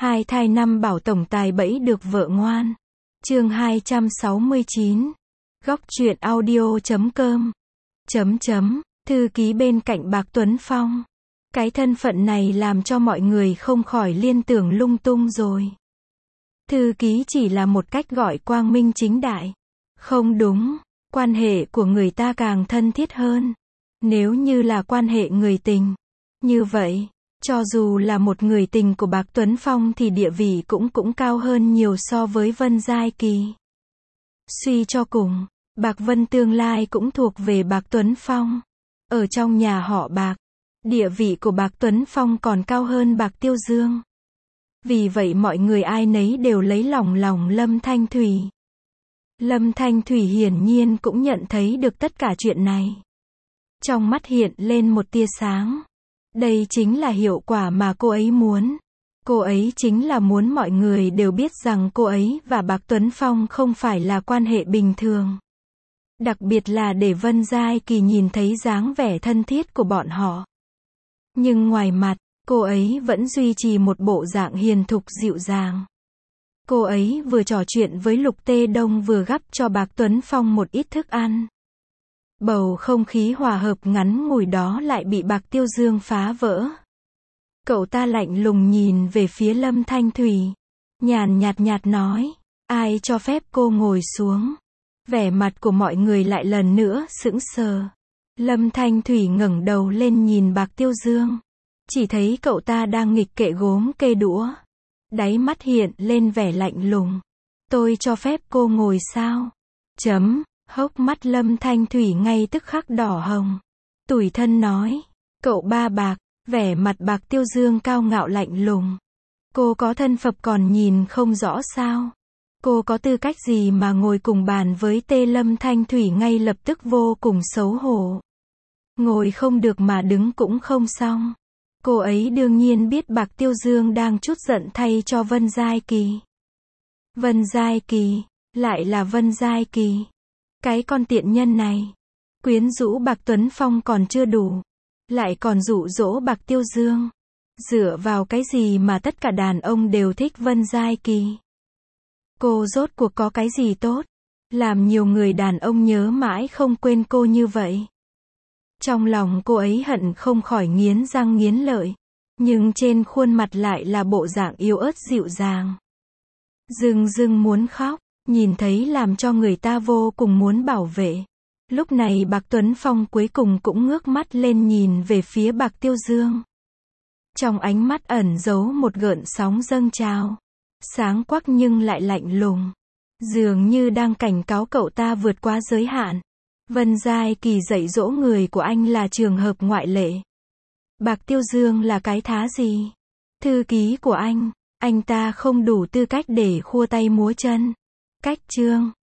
Hai thai năm bảo tổng tài bẫy được vợ ngoan. Chương 269. Góc truyện audio.com. Thư ký bên cạnh Bạc Tuấn Phong. Cái thân phận này làm cho mọi người không khỏi liên tưởng lung tung rồi. Thư ký chỉ là một cách gọi quang minh chính đại. Không đúng, quan hệ của người ta càng thân thiết hơn. Nếu như là quan hệ người tình, như vậy, cho dù là một người tình của Bạc Tuấn Phong thì địa vị cũng cao hơn nhiều so với Vân Giai Kỳ. Suy cho cùng, Bạc Vân tương lai cũng thuộc về Bạc Tuấn Phong. Ở trong nhà họ Bạc, địa vị của Bạc Tuấn Phong còn cao hơn Bạc Tiêu Dương. Vì vậy mọi người ai nấy đều lấy lòng Lâm Thanh Thủy. Lâm Thanh Thủy hiển nhiên cũng nhận thấy được tất cả chuyện này. Trong mắt hiện lên một tia sáng. Đây chính là hiệu quả mà cô ấy muốn. Cô ấy chính là muốn mọi người đều biết rằng cô ấy và Bạc Tuấn Phong không phải là quan hệ bình thường. Đặc biệt là để Vân Giai Kỳ nhìn thấy dáng vẻ thân thiết của bọn họ. Nhưng ngoài mặt, cô ấy vẫn duy trì một bộ dạng hiền thục dịu dàng. Cô ấy vừa trò chuyện với Lục Tê Đông vừa gắp cho Bạc Tuấn Phong một ít thức ăn. Bầu không khí hòa hợp ngắn ngủi đó lại bị Bạc Tiêu Dương phá vỡ. Cậu ta lạnh lùng nhìn về phía Lâm Thanh Thủy. Nhàn nhạt nói, ai cho phép cô ngồi xuống. Vẻ mặt của mọi người lại lần nữa sững sờ. Lâm Thanh Thủy ngẩng đầu lên nhìn Bạc Tiêu Dương. Chỉ thấy cậu ta đang nghịch kệ gốm kê đũa. Đáy mắt hiện lên vẻ lạnh lùng. Tôi cho phép cô ngồi sao? Hốc mắt Lâm Thanh Thủy ngay tức khắc đỏ hồng. Tủi thân nói, cậu ba Bạc, vẻ mặt Bạc Tiêu Dương cao ngạo lạnh lùng. Cô có thân phận còn nhìn không rõ sao? Cô có tư cách gì mà ngồi cùng bàn với Lâm Thanh Thủy ngay lập tức vô cùng xấu hổ. Ngồi không được mà đứng cũng không xong. Cô ấy đương nhiên biết Bạc Tiêu Dương đang chút giận thay cho Vân Giai Kỳ. Vân Giai Kỳ, lại là Vân Giai Kỳ. Cái con tiện nhân này, quyến rũ Bạc Tuấn Phong còn chưa đủ, lại còn dụ dỗ Bạc Tiêu Dương. Dựa vào cái gì mà tất cả đàn ông đều thích Vân Giai Kỳ? Cô rốt cuộc có cái gì tốt, làm nhiều người đàn ông nhớ mãi không quên cô như vậy? Trong lòng cô ấy hận không khỏi nghiến răng nghiến lợi, nhưng trên khuôn mặt lại là bộ dạng yếu ớt dịu dàng. Dưng muốn khóc, nhìn thấy làm cho người ta vô cùng muốn bảo vệ. Lúc này Bạc Tuấn Phong cuối cùng cũng ngước mắt lên nhìn về phía Bạc Tiêu Dương. Trong ánh mắt ẩn giấu một gợn sóng dâng trào, sáng quắc nhưng lại lạnh lùng, dường như đang cảnh cáo cậu ta vượt quá giới hạn. Vân Giai Kỳ dạy dỗ người của anh là trường hợp ngoại lệ. Bạc Tiêu Dương là cái thá gì? Thư ký của anh ta không đủ tư cách để khua tay múa chân. Cách chương